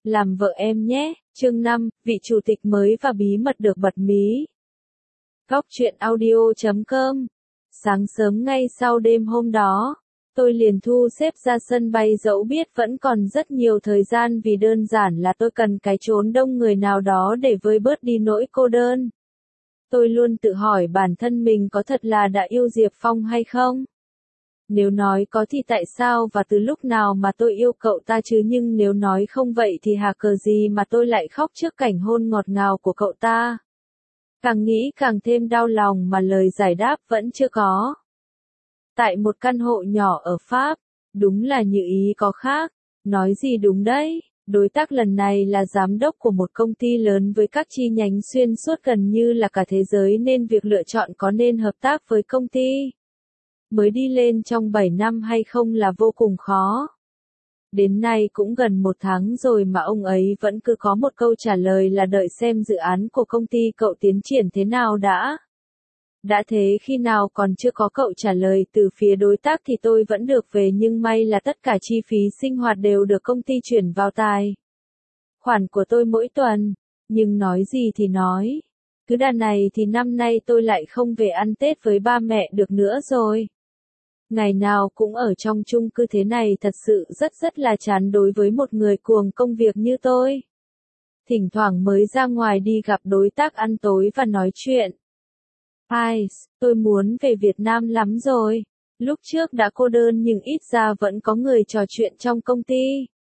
làm vợ em nhé. Chương 5, vị chủ tịch mới và bí mật được bật mí. Góc truyện audio.com. Sáng sớm ngay sau đêm hôm đó, tôi liền thu xếp ra sân bay dẫu biết vẫn còn rất nhiều thời gian vì đơn giản là tôi cần cái chốn đông người nào đó để vơi bớt đi nỗi cô đơn. Tôi luôn tự hỏi bản thân mình có thật là đã yêu Diệp Phong hay không? Nếu nói có thì tại sao và từ lúc nào mà tôi yêu cậu ta chứ, nhưng nếu nói không vậy thì hà cờ gì mà tôi lại khóc trước cảnh hôn ngọt ngào của cậu ta. Càng nghĩ càng thêm đau lòng mà lời giải đáp vẫn chưa có. Tại một căn hộ nhỏ ở Pháp, đúng là như ý có khác, nói gì đúng đấy. Đối tác lần này là giám đốc của một công ty lớn với các chi nhánh xuyên suốt gần như là cả thế giới, nên việc lựa chọn có nên hợp tác với công ty mới đi lên trong 7 năm hay không là vô cùng khó. Đến nay cũng gần 1 tháng rồi mà ông ấy vẫn cứ có một câu trả lời là đợi xem dự án của công ty cậu tiến triển thế nào đã. Đã thế khi nào còn chưa có cậu trả lời từ phía đối tác thì tôi vẫn được về, nhưng may là tất cả chi phí sinh hoạt đều được công ty chuyển vào tài khoản của tôi mỗi tuần. Nhưng nói gì thì nói, cứ đà này thì năm nay tôi lại không về ăn Tết với ba mẹ được nữa rồi. Ngày nào cũng ở trong chung cư thế này thật sự rất là chán đối với một người cuồng công việc như tôi. Thỉnh thoảng mới ra ngoài đi gặp đối tác ăn tối và nói chuyện. Ai, tôi muốn về Việt Nam lắm rồi. Lúc trước đã cô đơn nhưng ít ra vẫn có người trò chuyện trong công ty.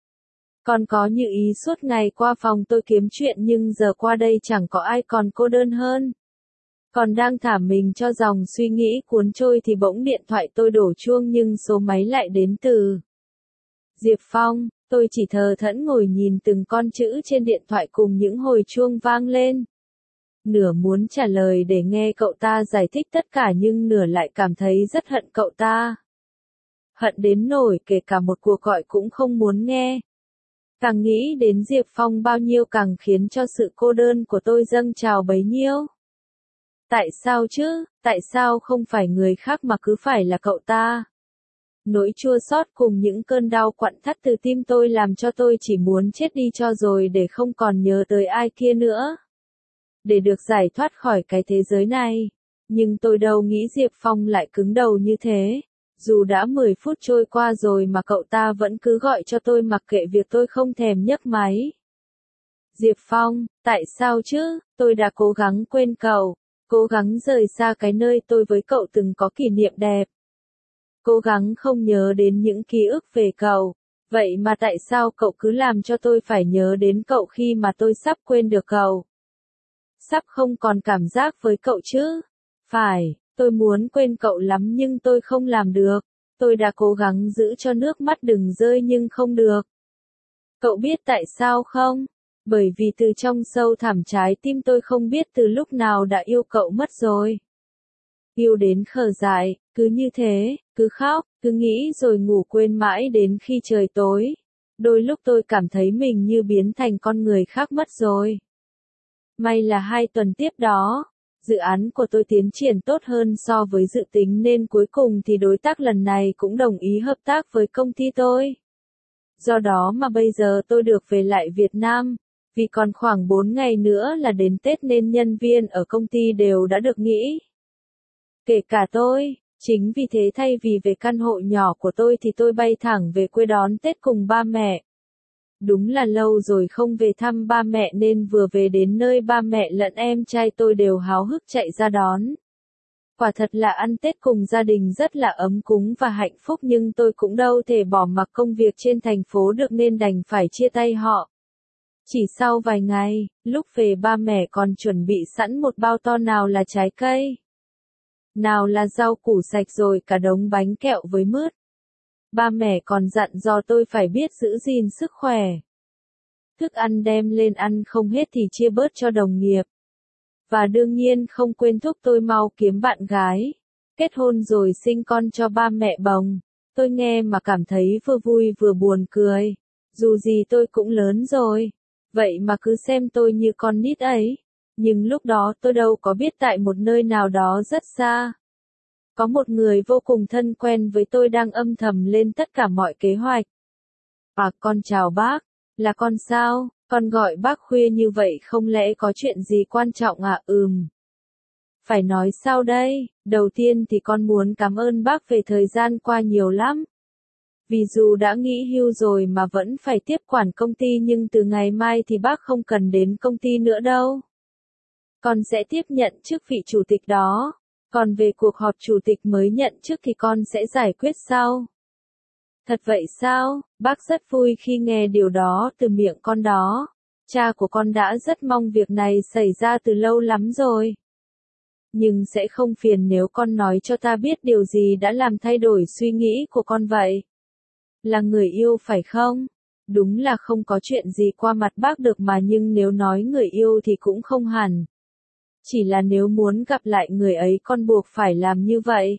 Còn có Như Ý suốt ngày qua phòng tôi kiếm chuyện, nhưng giờ qua đây chẳng có ai còn cô đơn hơn. Còn đang thả mình cho dòng suy nghĩ cuốn trôi thì bỗng điện thoại tôi đổ chuông, nhưng số máy lại đến từ Diệp Phong. Tôi chỉ thờ thẫn ngồi nhìn từng con chữ trên điện thoại cùng những hồi chuông vang lên. Nửa muốn trả lời để nghe cậu ta giải thích tất cả, nhưng nửa lại cảm thấy rất hận cậu ta. Hận đến nỗi kể cả một cuộc gọi cũng không muốn nghe. Càng nghĩ đến Diệp Phong bao nhiêu càng khiến cho sự cô đơn của tôi dâng trào bấy nhiêu. Tại sao chứ, tại sao không phải người khác mà cứ phải là cậu ta? Nỗi chua xót cùng những cơn đau quặn thắt từ tim tôi làm cho tôi chỉ muốn chết đi cho rồi để không còn nhớ tới ai kia nữa. Để được giải thoát khỏi cái thế giới này. Nhưng tôi đâu nghĩ Diệp Phong lại cứng đầu như thế. Dù đã 10 phút trôi qua rồi mà cậu ta vẫn cứ gọi cho tôi mặc kệ việc tôi không thèm nhấc máy. Diệp Phong, tại sao chứ? Tôi đã cố gắng quên cậu. Cố gắng rời xa cái nơi tôi với cậu từng có kỷ niệm đẹp. Cố gắng không nhớ đến những ký ức về cậu. Vậy mà tại sao cậu cứ làm cho tôi phải nhớ đến cậu khi mà tôi sắp quên được cậu? Sắp không còn cảm giác với cậu chứ? Phải, tôi muốn quên cậu lắm nhưng tôi không làm được. Tôi đã cố gắng giữ cho nước mắt đừng rơi nhưng không được. Cậu biết tại sao không? Bởi vì từ trong sâu thẳm trái tim tôi không biết từ lúc nào đã yêu cậu mất rồi. Yêu đến khờ dại, cứ như thế, cứ khóc, cứ nghĩ rồi ngủ quên mãi đến khi trời tối. Đôi lúc tôi cảm thấy mình như biến thành con người khác mất rồi. May là 2 tuần tiếp đó, dự án của tôi tiến triển tốt hơn so với dự tính nên cuối cùng thì đối tác lần này cũng đồng ý hợp tác với công ty tôi. Do đó mà bây giờ tôi được về lại Việt Nam. Vì còn khoảng 4 ngày nữa là đến Tết nên nhân viên ở công ty đều đã được nghỉ. Kể cả tôi, chính vì thế thay vì về căn hộ nhỏ của tôi thì tôi bay thẳng về quê đón Tết cùng ba mẹ. Đúng là lâu rồi không về thăm ba mẹ nên vừa về đến nơi ba mẹ lẫn em trai tôi đều háo hức chạy ra đón. Quả thật là ăn Tết cùng gia đình rất là ấm cúng và hạnh phúc, nhưng tôi cũng đâu thể bỏ mặc công việc trên thành phố được nên đành phải chia tay họ. Chỉ sau vài ngày, lúc về ba mẹ còn chuẩn bị sẵn một bao to, nào là trái cây, nào là rau củ sạch rồi cả đống bánh kẹo với mứt. Ba mẹ còn dặn dò tôi phải biết giữ gìn sức khỏe. Thức ăn đem lên ăn không hết thì chia bớt cho đồng nghiệp. Và đương nhiên không quên thúc tôi mau kiếm bạn gái. Kết hôn rồi sinh con cho ba mẹ bồng. Tôi nghe mà cảm thấy vừa vui vừa buồn cười. Dù gì tôi cũng lớn rồi. Vậy mà cứ xem tôi như con nít ấy. Nhưng lúc đó tôi đâu có biết tại một nơi nào đó rất xa. Có một người vô cùng thân quen với tôi đang âm thầm lên tất cả mọi kế hoạch. Con chào bác. Là con sao? Con gọi bác khuya như vậy không lẽ có chuyện gì quan trọng à? Phải nói sao đây? Đầu tiên thì con muốn cảm ơn bác về thời gian qua nhiều lắm. Vì dù đã nghỉ hưu rồi mà vẫn phải tiếp quản công ty nhưng từ ngày mai thì bác không cần đến công ty nữa đâu. Con sẽ tiếp nhận chức vị chủ tịch đó. Còn về cuộc họp chủ tịch mới nhận chức thì con sẽ giải quyết sau. Thật vậy sao? Bác rất vui khi nghe điều đó từ miệng con đó. Cha của con đã rất mong việc này xảy ra từ lâu lắm rồi. Nhưng sẽ không phiền nếu con nói cho ta biết điều gì đã làm thay đổi suy nghĩ của con vậy. Là người yêu phải không? Đúng là không có chuyện gì qua mặt bác được mà nhưng nếu nói người yêu thì cũng không hẳn. Chỉ là nếu muốn gặp lại người ấy con buộc phải làm như vậy.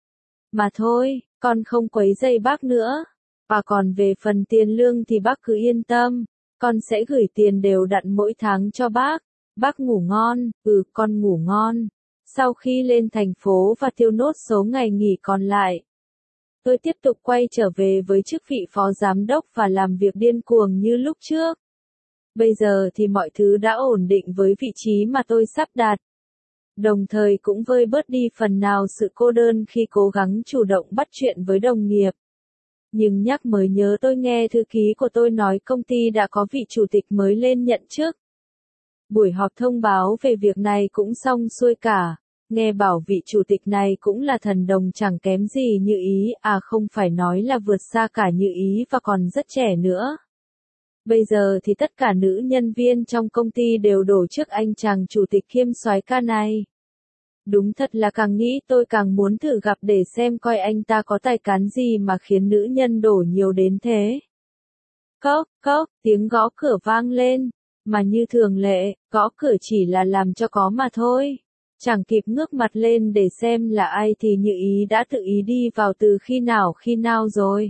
Mà thôi, con không quấy rầy bác nữa. Và còn về phần tiền lương thì bác cứ yên tâm. Con sẽ gửi tiền đều đặn mỗi tháng cho bác. Bác ngủ ngon, con ngủ ngon. Sau khi lên thành phố và tiêu nốt số ngày nghỉ còn lại, tôi tiếp tục quay trở về với chức vị phó giám đốc và làm việc điên cuồng như lúc trước. Bây giờ thì mọi thứ đã ổn định với vị trí mà tôi sắp đạt. Đồng thời cũng vơi bớt đi phần nào sự cô đơn khi cố gắng chủ động bắt chuyện với đồng nghiệp. Nhưng nhắc mới nhớ tôi nghe thư ký của tôi nói công ty đã có vị chủ tịch mới lên nhận chức. Buổi họp thông báo về việc này cũng xong xuôi cả. Nghe bảo vị chủ tịch này cũng là thần đồng chẳng kém gì Như Ý, không phải nói là vượt xa cả Như Ý và còn rất trẻ nữa. Bây giờ thì tất cả nữ nhân viên trong công ty đều đổ trước anh chàng chủ tịch kiêm soái ca này. Đúng thật là càng nghĩ tôi càng muốn thử gặp để xem coi anh ta có tài cán gì mà khiến nữ nhân đổ nhiều đến thế. Cốc, cốc, tiếng gõ cửa vang lên, mà như thường lệ, gõ cửa chỉ là làm cho có mà thôi. Chẳng kịp ngước mặt lên để xem là ai thì Như Ý đã tự ý đi vào từ khi nào rồi.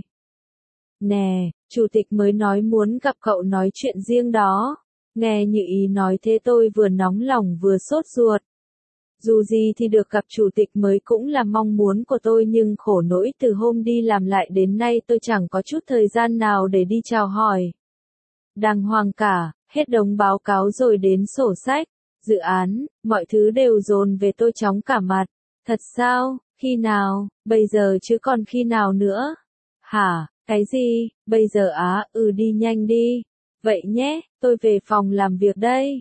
Nè, chủ tịch mới nói muốn gặp cậu nói chuyện riêng đó. Nghe Như Ý nói thế tôi vừa nóng lòng vừa sốt ruột. Dù gì thì được gặp chủ tịch mới cũng là mong muốn của tôi nhưng khổ nỗi từ hôm đi làm lại đến nay tôi chẳng có chút thời gian nào để đi chào hỏi. Đàng hoàng cả, hết đống báo cáo rồi đến sổ sách, dự án, mọi thứ đều dồn về tôi chóng cả mặt. Thật sao, khi nào, bây giờ chứ còn khi nào nữa? Hả, cái gì, bây giờ đi nhanh đi. Vậy nhé, tôi về phòng làm việc đây.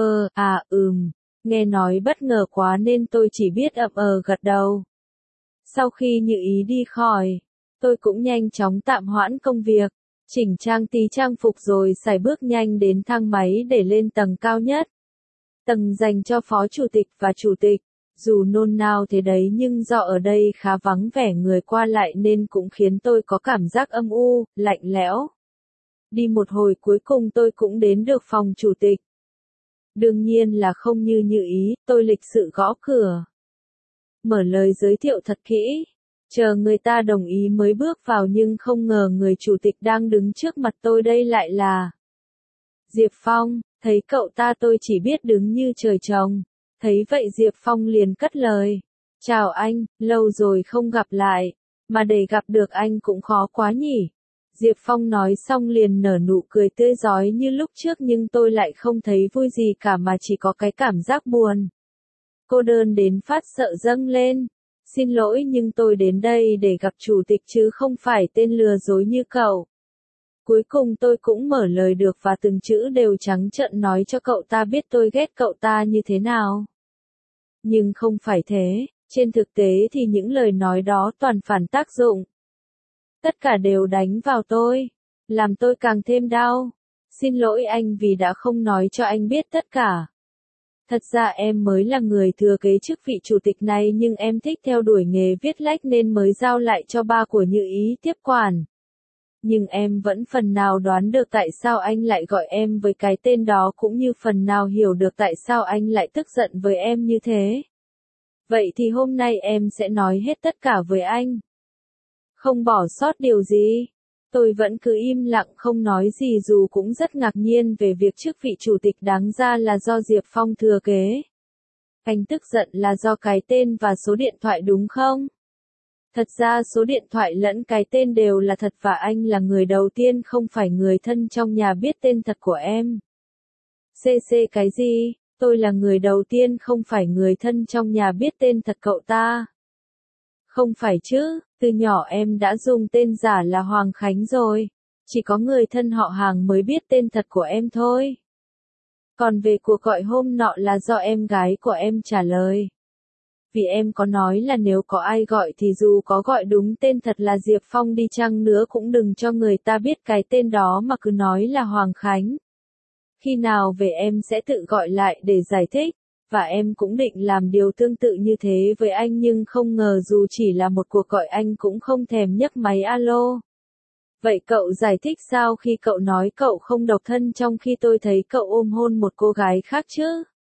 Nghe nói bất ngờ quá nên tôi chỉ biết gật đầu. Sau khi Như Ý đi khỏi, tôi cũng nhanh chóng tạm hoãn công việc, chỉnh trang tí trang phục rồi sải bước nhanh đến thang máy để lên tầng cao nhất. Tầng dành cho phó chủ tịch và chủ tịch. Dù nôn nao thế đấy nhưng do ở đây khá vắng vẻ người qua lại nên cũng khiến tôi có cảm giác âm u, lạnh lẽo. Đi một hồi cuối cùng tôi cũng đến được phòng chủ tịch. Đương nhiên là không như Như Ý, tôi lịch sự gõ cửa. Mở lời giới thiệu thật kỹ. Chờ người ta đồng ý mới bước vào nhưng không ngờ người chủ tịch đang đứng trước mặt tôi đây lại là Diệp Phong. Thấy cậu ta tôi chỉ biết đứng như trời trồng. Thấy vậy Diệp Phong liền cất lời. Chào anh, lâu rồi không gặp lại. Mà để gặp được anh cũng khó quá nhỉ. Diệp Phong nói xong liền nở nụ cười tươi rói như lúc trước nhưng tôi lại không thấy vui gì cả mà chỉ có cái cảm giác buồn. Cô đơn đến phát sợ dâng lên. Xin lỗi nhưng tôi đến đây để gặp chủ tịch chứ không phải tên lừa dối như cậu. Cuối cùng tôi cũng mở lời được và từng chữ đều trắng trợn nói cho cậu ta biết tôi ghét cậu ta như thế nào. Nhưng không phải thế, trên thực tế thì những lời nói đó toàn phản tác dụng. Tất cả đều đánh vào tôi, làm tôi càng thêm đau. Xin lỗi anh vì đã không nói cho anh biết tất cả. Thật ra em mới là người thừa kế chức vị chủ tịch này nhưng em thích theo đuổi nghề viết lách nên mới giao lại cho ba của Như Ý tiếp quản. Nhưng em vẫn phần nào đoán được tại sao anh lại gọi em với cái tên đó cũng như phần nào hiểu được tại sao anh lại tức giận với em như thế. Vậy thì hôm nay em sẽ nói hết tất cả với anh. Không bỏ sót điều gì. Tôi vẫn cứ im lặng không nói gì dù cũng rất ngạc nhiên về việc chức vị chủ tịch đáng ra là do Diệp Phong thừa kế. Anh tức giận là do cái tên và số điện thoại đúng không? Thật ra số điện thoại lẫn cái tên đều là thật và anh là người đầu tiên không phải người thân trong nhà biết tên thật của em. CC cái gì? Tôi là người đầu tiên không phải người thân trong nhà biết tên thật cậu ta. Không phải chứ, từ nhỏ em đã dùng tên giả là Hoàng Khánh rồi. Chỉ có người thân họ Hàng mới biết tên thật của em thôi. Còn về cuộc gọi hôm nọ là do em gái của em trả lời. Vì em có nói là nếu có ai gọi thì dù có gọi đúng tên thật là Diệp Phong đi chăng nữa cũng đừng cho người ta biết cái tên đó mà cứ nói là Hoàng Khánh. Khi nào về em sẽ tự gọi lại để giải thích, và em cũng định làm điều tương tự như thế với anh nhưng không ngờ dù chỉ là một cuộc gọi anh cũng không thèm nhấc máy alo. Vậy cậu giải thích sao khi cậu nói cậu không độc thân trong khi tôi thấy cậu ôm hôn một cô gái khác chứ?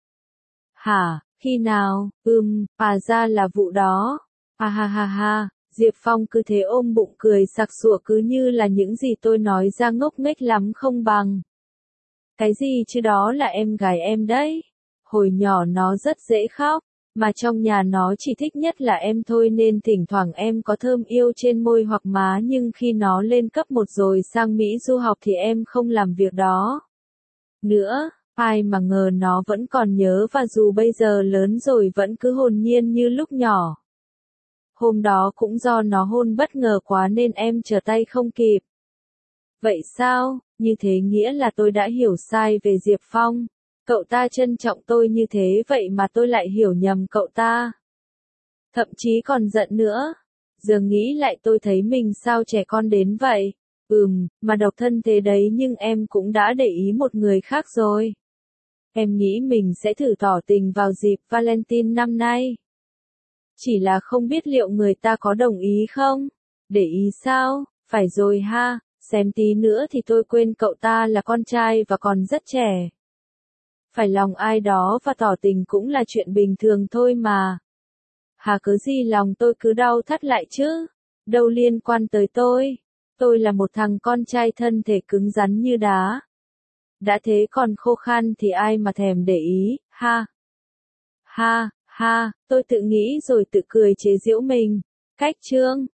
Hả, khi nào? Ra là vụ đó. Ha ha ha, Diệp Phong cứ thế ôm bụng cười sặc sụa cứ như là những gì tôi nói ra ngốc nghếch lắm không bằng. Cái gì chứ đó là em gái em đấy. Hồi nhỏ nó rất dễ khóc, mà trong nhà nó chỉ thích nhất là em thôi nên thỉnh thoảng em có thơm yêu trên môi hoặc má nhưng khi nó lên cấp 1 rồi sang Mỹ du học thì em không làm việc đó nữa. Ai mà ngờ nó vẫn còn nhớ và dù bây giờ lớn rồi vẫn cứ hồn nhiên như lúc nhỏ. Hôm đó cũng do nó hôn bất ngờ quá nên em trở tay không kịp. Vậy sao, như thế nghĩa là tôi đã hiểu sai về Diệp Phong. Cậu ta trân trọng tôi như thế vậy mà tôi lại hiểu nhầm cậu ta. Thậm chí còn giận nữa. Giờ nghĩ lại tôi thấy mình sao trẻ con đến vậy. Mà độc thân thế đấy nhưng em cũng đã để ý một người khác rồi. Em nghĩ mình sẽ thử tỏ tình vào dịp Valentine năm nay. Chỉ là không biết liệu người ta có đồng ý không? Để ý sao? Phải rồi ha, xem tí nữa thì tôi quên cậu ta là con trai và còn rất trẻ. Phải lòng ai đó và tỏ tình cũng là chuyện bình thường thôi mà. Hà cớ gì lòng tôi cứ đau thắt lại chứ? Đâu liên quan tới tôi. Tôi là một thằng con trai thân thể cứng rắn như đá. Đã thế còn khô khan thì ai mà thèm để ý, ha. Ha, tôi tự nghĩ rồi tự cười chế giễu mình. Cách chương